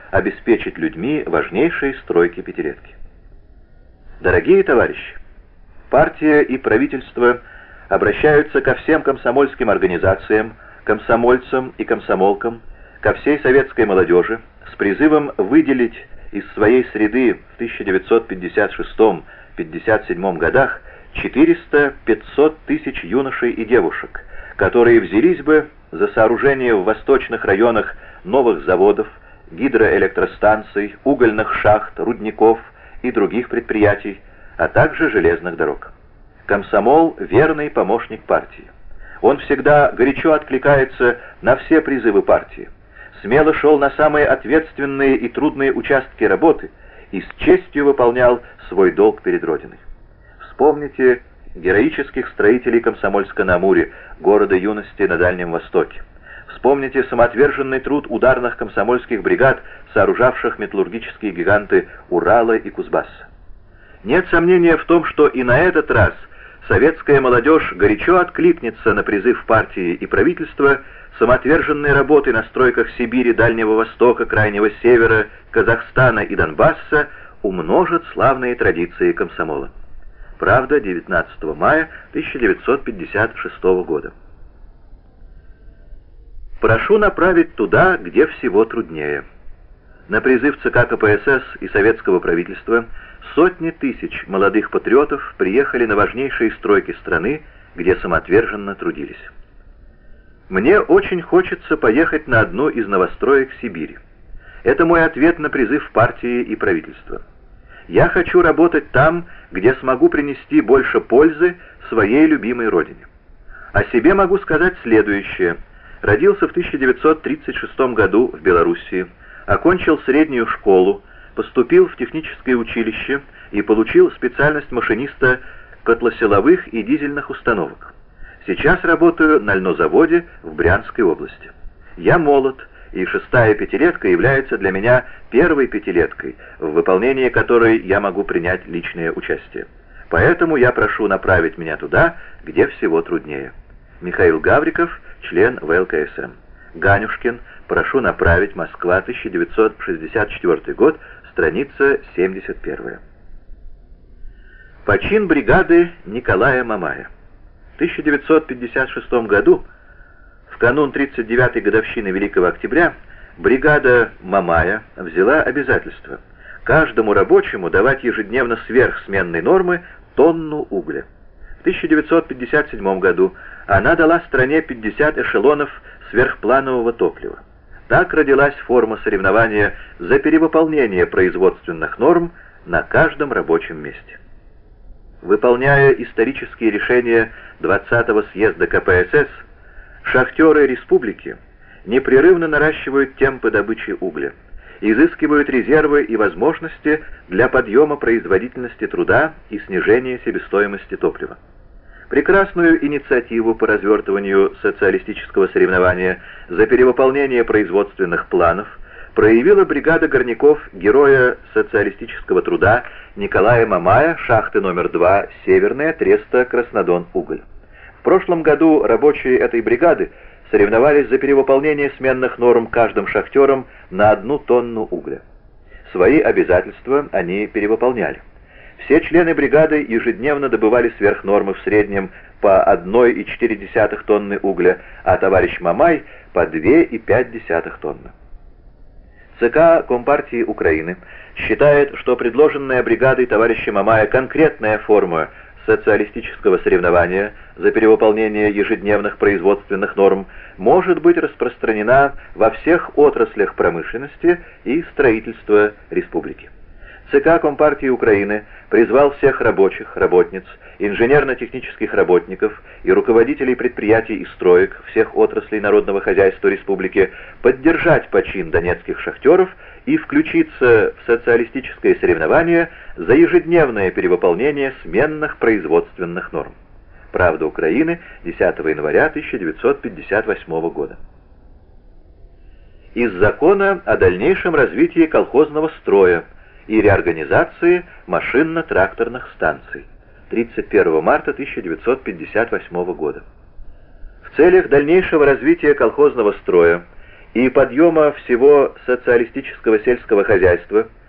обеспечить людьми важнейшие стройки пятилетки. Дорогие товарищи, партия и правительство обращаются ко всем комсомольским организациям, комсомольцам и комсомолкам, ко всей советской молодежи с призывом выделить из своей среды в 1956-57 годах 400-500 тысяч юношей и девушек, которые взялись бы за сооружение в восточных районах новых заводов, гидроэлектростанций, угольных шахт, рудников и других предприятий, а также железных дорог. Комсомол — верный помощник партии. Он всегда горячо откликается на все призывы партии, смело шел на самые ответственные и трудные участки работы и с честью выполнял свой долг перед Родиной. Вспомните героических строителей Комсомольска-на-Амуре, города юности на Дальнем Востоке. Вспомните самоотверженный труд ударных комсомольских бригад, сооружавших металлургические гиганты Урала и Кузбасса. Нет сомнения в том, что и на этот раз советская молодежь горячо откликнется на призыв партии и правительства самоотверженной работы на стройках Сибири, Дальнего Востока, Крайнего Севера, Казахстана и Донбасса умножит славные традиции комсомола. Правда, 19 мая 1956 года. Прошу направить туда, где всего труднее. На призыв ЦК КПСС и советского правительства сотни тысяч молодых патриотов приехали на важнейшие стройки страны, где самоотверженно трудились. Мне очень хочется поехать на одну из новостроек Сибири. Это мой ответ на призыв партии и правительства. Я хочу работать там, где смогу принести больше пользы своей любимой родине. О себе могу сказать следующее. Родился в 1936 году в Белоруссии, окончил среднюю школу, поступил в техническое училище и получил специальность машиниста котлосиловых и дизельных установок. Сейчас работаю на льнозаводе в Брянской области. Я молод, и шестая пятилетка является для меня первой пятилеткой, в выполнении которой я могу принять личное участие. Поэтому я прошу направить меня туда, где всего труднее. Михаил Гавриков, член ВЛКСМ. Ганюшкин, прошу направить, Москва, 1964 год, страница 71. Почин бригады Николая Мамая. В 1956 году, в канун 39-й годовщины Великого Октября, бригада Мамая взяла обязательство каждому рабочему давать ежедневно сверх сменной нормы тонну угля. В 1957 году она дала стране 50 эшелонов сверхпланового топлива. Так родилась форма соревнования за перевыполнение производственных норм на каждом рабочем месте. Выполняя исторические решения 20-го съезда КПСС, шахтеры республики непрерывно наращивают темпы добычи угля, изыскивают резервы и возможности для подъема производительности труда и снижения себестоимости топлива. Прекрасную инициативу по развертыванию социалистического соревнования за перевыполнение производственных планов проявила бригада горняков героя социалистического труда Николая Мамая, шахты номер 2, Северная, Треста, Краснодон-Уголь. В прошлом году рабочие этой бригады соревновались за перевыполнение сменных норм каждым шахтером на 1 тонну угля. Свои обязательства они перевыполняли. Все члены бригады ежедневно добывали сверхнормы в среднем по 1,4 тонны угля, а товарищ Мамай по 2,5 тонны. ЦК Компартии Украины считает, что предложенная бригадой товарища Мамая конкретная форма социалистического соревнования за перевыполнение ежедневных производственных норм может быть распространена во всех отраслях промышленности и строительства республики. ЦК Компартии Украины призвал всех рабочих, работниц, инженерно-технических работников и руководителей предприятий и строек всех отраслей народного хозяйства республики поддержать почин донецких шахтеров и включиться в социалистическое соревнование за ежедневное перевыполнение сменных производственных норм. Правда Украины, 10 января 1958 года. Из закона о дальнейшем развитии колхозного строя и реорганизации машинно-тракторных станций. 31 марта 1958 года. В целях дальнейшего развития колхозного строя и подъема всего социалистического сельского хозяйства